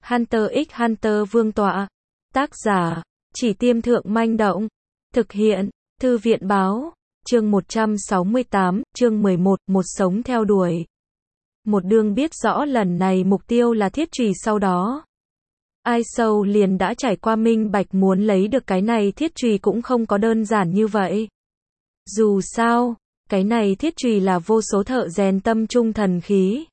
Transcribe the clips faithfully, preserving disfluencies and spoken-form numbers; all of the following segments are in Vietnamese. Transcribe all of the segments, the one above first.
Hunter x Hunter vương tọa. Tác giả, Chỉ Tiêm Thượng Manh Động. Thực hiện, Thư viện Báo. Chương một trăm sáu mươi tám, chương mười một, một sống theo đuổi. Một đương biết rõ lần này mục tiêu là thiết trùy sau đó. Ai sâu liền đã trải qua minh bạch muốn lấy được cái này thiết trùy cũng không có đơn giản như vậy. Dù sao, cái này thiết trùy là vô số thợ rèn tâm trung thần khí.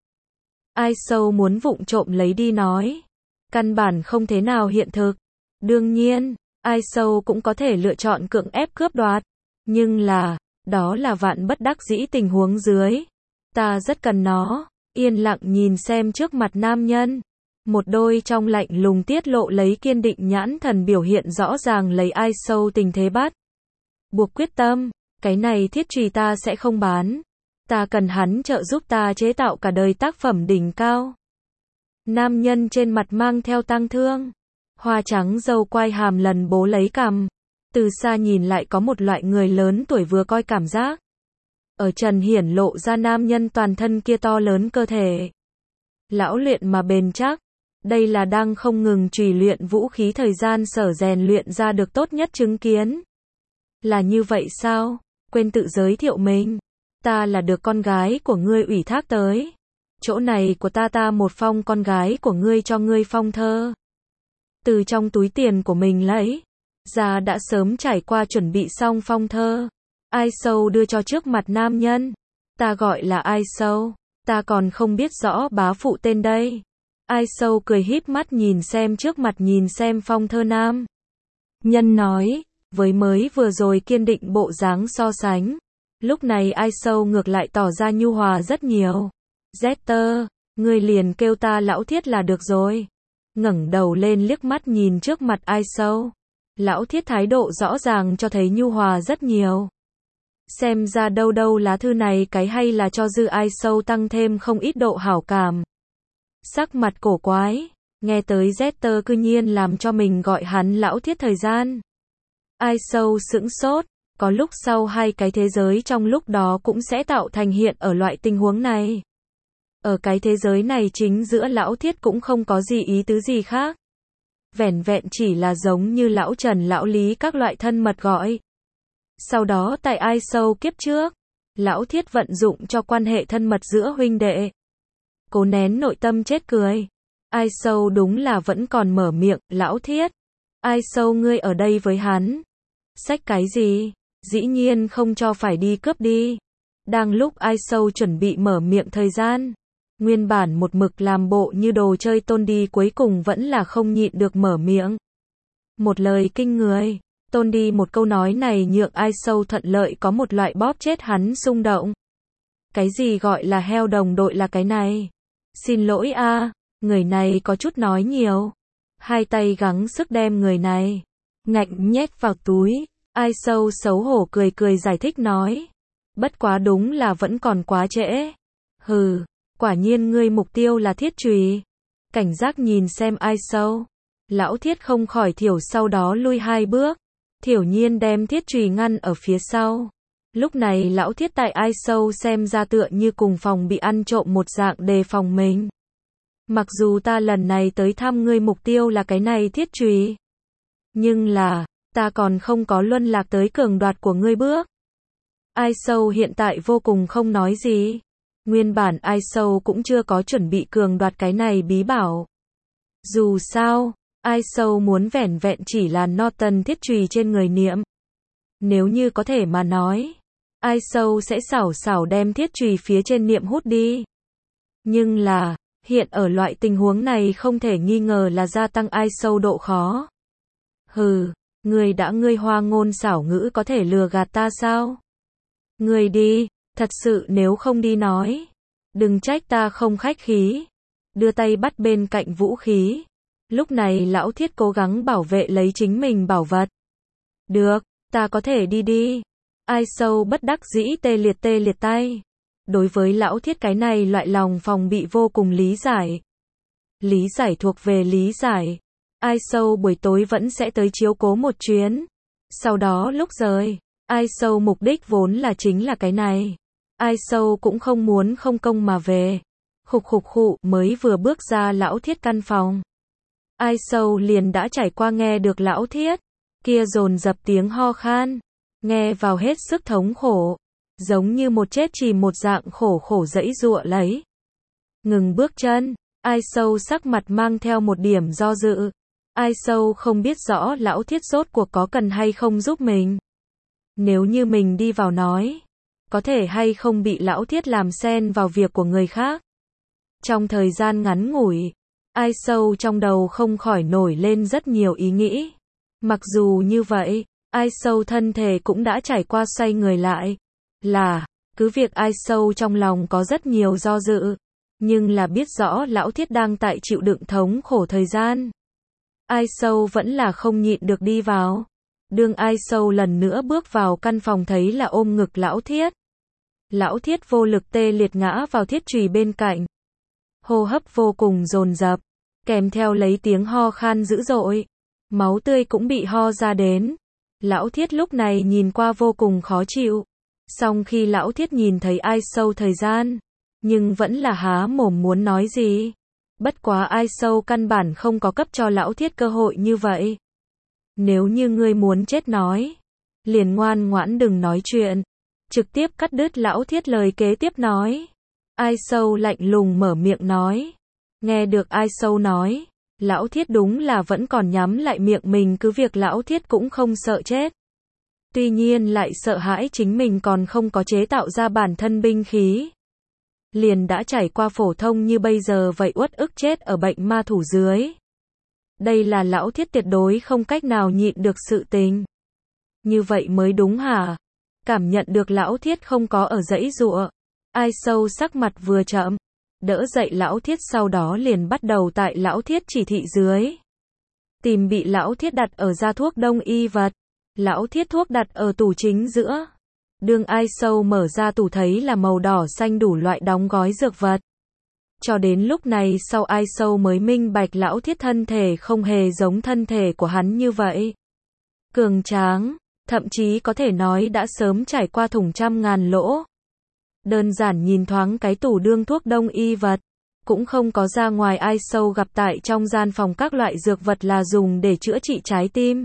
Ai sâu muốn vụng trộm lấy đi nói. Căn bản không thế nào hiện thực. Đương nhiên, ai sâu cũng có thể lựa chọn cưỡng ép cướp đoạt. Nhưng là, đó là vạn bất đắc dĩ tình huống dưới. Ta rất cần nó. Yên lặng nhìn xem trước mặt nam nhân. Một đôi trong lạnh lùng tiết lộ lấy kiên định nhãn thần biểu hiện rõ ràng lấy ai sâu tình thế bắt. Buộc quyết tâm, cái này thiết trùy ta sẽ không bán. Ta cần hắn trợ giúp ta chế tạo cả đời tác phẩm đỉnh cao. Nam nhân trên mặt mang theo tang thương. Hoa trắng râu quai hàm lần bố lấy cằm. Từ xa nhìn lại có một loại người lớn tuổi vừa coi cảm giác. Ở trần hiển lộ ra nam nhân toàn thân kia to lớn cơ thể. Lão luyện mà bền chắc. Đây là đang không ngừng trùy luyện vũ khí thời gian sở rèn luyện ra được tốt nhất chứng kiến. Là như vậy sao? Quên tự giới thiệu mình. Ta là được con gái của ngươi ủy thác tới. Chỗ này của ta ta một phong con gái của ngươi cho ngươi phong thơ. Từ trong túi tiền của mình lấy. Ra đã sớm trải qua chuẩn bị xong phong thơ. Ai sâu đưa cho trước mặt nam nhân. Ta gọi là ai sâu. Ta còn không biết rõ bá phụ tên đây. Ai sâu cười híp mắt nhìn xem trước mặt nhìn xem phong thơ nam. Nhân nói, với mới vừa rồi kiên định bộ dáng so sánh. Lúc này ai sâu ngược lại tỏ ra nhu hòa rất nhiều. Zester, ngươi liền kêu ta lão thiết là được rồi. Ngẩng đầu lên liếc mắt nhìn trước mặt ai sâu. Lão thiết thái độ rõ ràng cho thấy nhu hòa rất nhiều. Xem ra đâu đâu lá thư này cái hay là cho dư ai sâu tăng thêm không ít độ hảo cảm. Sắc mặt cổ quái, nghe tới Zester cư nhiên làm cho mình gọi hắn lão thiết thời gian. Ai sâu sững sốt, có lúc sau hai cái thế giới trong lúc đó cũng sẽ tạo thành hiện ở loại tình huống này. Ở cái thế giới này chính giữa lão thiết cũng không có gì ý tứ gì khác. Vẻn vẹn chỉ là giống như lão Trần lão Lý các loại thân mật gọi. Sau đó tại ai sâu kiếp trước, lão thiết vận dụng cho quan hệ thân mật giữa huynh đệ. Cố nén nội tâm chết cười. Ai sâu đúng là vẫn còn mở miệng, lão thiết. Ai sâu ngươi ở đây với hắn. Xách cái gì? Dĩ nhiên không cho phải đi cướp đi. Đang lúc ai sâu chuẩn bị mở miệng thời gian. Nguyên bản một mực làm bộ như đồ chơi tôn đi cuối cùng vẫn là không nhịn được mở miệng. Một lời kinh người. Tôn đi một câu nói này nhượng ai sâu thuận lợi có một loại bóp chết hắn xung động. Cái gì gọi là heo đồng đội là cái này? Xin lỗi a, à, người này có chút nói nhiều. Hai tay gắng sức đem người này ngạnh nhét vào túi. Ai sâu xấu hổ cười cười giải thích nói. Bất quá đúng là vẫn còn quá trễ. Hừ, quả nhiên ngươi mục tiêu là thiết trùy. Cảnh giác nhìn xem ai sâu. Lão thiết không khỏi thiểu sau đó lui hai bước. Thiểu nhiên đem thiết trùy ngăn ở phía sau. Lúc này lão thiết tại ai sâu xem ra tựa như cùng phòng bị ăn trộm một dạng đề phòng mình. Mặc dù ta lần này tới thăm ngươi mục tiêu là cái này thiết trùy. Nhưng là, ta còn không có luân lạc tới cường đoạt của ngươi bước. Ai sâu hiện tại vô cùng không nói gì. Nguyên bản ai sâu cũng chưa có chuẩn bị cường đoạt cái này bí bảo. Dù sao, ai sâu muốn vẻn vẹn chỉ là Norton thiết trùy trên người niệm. Nếu như có thể mà nói, ai sâu sẽ xảo xảo đem thiết trùy phía trên niệm hút đi. Nhưng là, hiện ở loại tình huống này không thể nghi ngờ là gia tăng ai sâu độ khó. Hừ, ngươi đã ngươi hoa ngôn xảo ngữ có thể lừa gạt ta sao? Ngươi đi, thật sự nếu không đi nói. Đừng trách ta không khách khí. Đưa tay bắt bên cạnh vũ khí. Lúc này lão thiết cố gắng bảo vệ lấy chính mình bảo vật. Được, ta có thể đi đi. Ai sâu bất đắc dĩ tê liệt tê liệt tay. Đối với lão thiết cái này loại lòng phòng bị vô cùng lý giải. Lý giải thuộc về lý giải. Ai sâu buổi tối vẫn sẽ tới chiếu cố một chuyến. Sau đó lúc rời, ai sâu mục đích vốn là chính là cái này. Ai sâu cũng không muốn không công mà về. Khục khục khụ mới vừa bước ra lão thiết căn phòng. Ai Sâu liền đã trải qua nghe được lão thiết kia dồn dập tiếng ho khan, nghe vào hết sức thống khổ, giống như một chết chìm một dạng khổ khổ giãy giụa lấy. Ngừng bước chân, Ai Sâu sắc mặt mang theo một điểm do dự. Ai Sâu không biết rõ lão thiết rốt cuộc có cần hay không giúp mình. Nếu như mình đi vào nói, có thể hay không bị lão thiết làm xen vào việc của người khác. Trong thời gian ngắn ngủi, Ai Sâu trong đầu không khỏi nổi lên rất nhiều ý nghĩ. Mặc dù như vậy, Ai Sâu thân thể cũng đã trải qua xoay người lại. Là, cứ việc Ai Sâu trong lòng có rất nhiều do dự, nhưng là biết rõ lão thiết đang tại chịu đựng thống khổ thời gian. Ai Sâu vẫn là không nhịn được đi vào. Đương Ai Sâu lần nữa bước vào căn phòng thấy là ôm ngực lão thiết. Lão thiết vô lực tê liệt ngã vào thiết chùy bên cạnh. Hô hấp vô cùng dồn dập, kèm theo lấy tiếng ho khan dữ dội. Máu tươi cũng bị ho ra đến. Lão thiết lúc này nhìn qua vô cùng khó chịu. Song khi lão thiết nhìn thấy Ai Sâu thời gian, nhưng vẫn là há mồm muốn nói gì. Bất quá Ai Sâu căn bản không có cấp cho lão thiết cơ hội như vậy. Nếu như ngươi muốn chết nói, liền ngoan ngoãn đừng nói chuyện. Trực tiếp cắt đứt lão thiết lời kế tiếp nói. Ai Sâu lạnh lùng mở miệng nói. Nghe được Ai Sâu nói, lão thiết đúng là vẫn còn nhắm lại miệng mình, cứ việc lão thiết cũng không sợ chết. Tuy nhiên lại sợ hãi chính mình còn không có chế tạo ra bản thân binh khí. Liền đã trải qua phổ thông như bây giờ vậy uất ức chết ở bệnh ma thủ dưới. Đây là lão thiết tuyệt đối không cách nào nhịn được sự tình. Như vậy mới đúng hả? Cảm nhận được lão thiết không có ở giãy giụa. Ai Sâu sắc mặt vừa chậm, đỡ dậy lão thiết, sau đó liền bắt đầu tại lão thiết chỉ thị dưới. Tìm bị lão thiết đặt ở ra thuốc đông y vật. Lão thiết thuốc đặt ở tủ chính giữa. Đương Ai Sâu mở ra tủ thấy là màu đỏ xanh đủ loại đóng gói dược vật. Cho đến lúc này sau Ai Sâu mới minh bạch lão thiết thân thể không hề giống thân thể của hắn như vậy. Cường tráng, thậm chí có thể nói đã sớm trải qua thủng trăm ngàn lỗ. Đơn giản nhìn thoáng cái tủ đương thuốc đông y vật, cũng không có ra ngoài Ai Sâu gặp tại trong gian phòng các loại dược vật là dùng để chữa trị trái tim.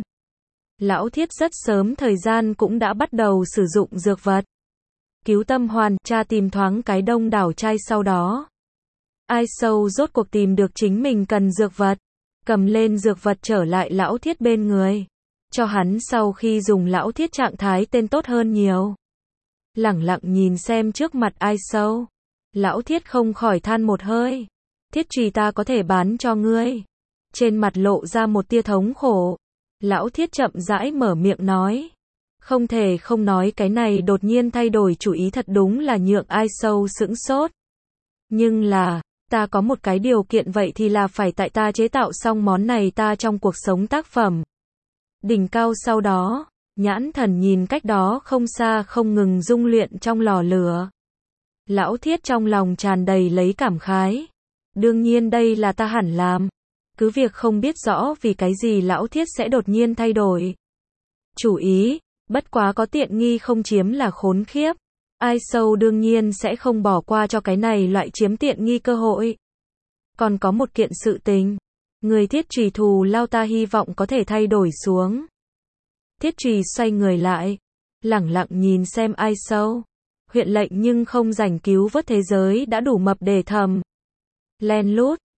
Lão thiết rất sớm thời gian cũng đã bắt đầu sử dụng dược vật. Cứu tâm hoàn, tra tìm thoáng cái đông đảo chai sau đó. Ai Sâu rốt cuộc tìm được chính mình cần dược vật. Cầm lên dược vật trở lại lão thiết bên người. Cho hắn sau khi dùng lão thiết trạng thái tên tốt hơn nhiều. Lẳng lặng nhìn xem trước mặt Ai Sâu. Lão thiết không khỏi than một hơi. Thiết chùy ta có thể bán cho ngươi. Trên mặt lộ ra một tia thống khổ. Lão thiết chậm rãi mở miệng nói. Không thể không nói cái này đột nhiên thay đổi chủ ý thật đúng là nhượng Ai Sâu sững sốt. Nhưng là, ta có một cái điều kiện, vậy thì là phải tại ta chế tạo xong món này ta trong cuộc sống tác phẩm. Đỉnh cao sau đó, nhãn thần nhìn cách đó không xa không ngừng dung luyện trong lò lửa. Lão thiết trong lòng tràn đầy lấy cảm khái. Đương nhiên đây là ta hẳn làm. Cứ việc không biết rõ vì cái gì lão thiết sẽ đột nhiên thay đổi chủ ý, bất quá có tiện nghi không chiếm là khốn khiếp. Ai Sâu đương nhiên sẽ không bỏ qua cho cái này loại chiếm tiện nghi cơ hội. Còn có một kiện sự tình. Người thiết chùy thù lao ta hy vọng có thể thay đổi xuống. Thiết chùy xoay người lại. Lẳng lặng nhìn xem Ai Sâu. Huyện lệnh nhưng không rảnh cứu vớt thế giới đã đủ mập để thầm. Len lút.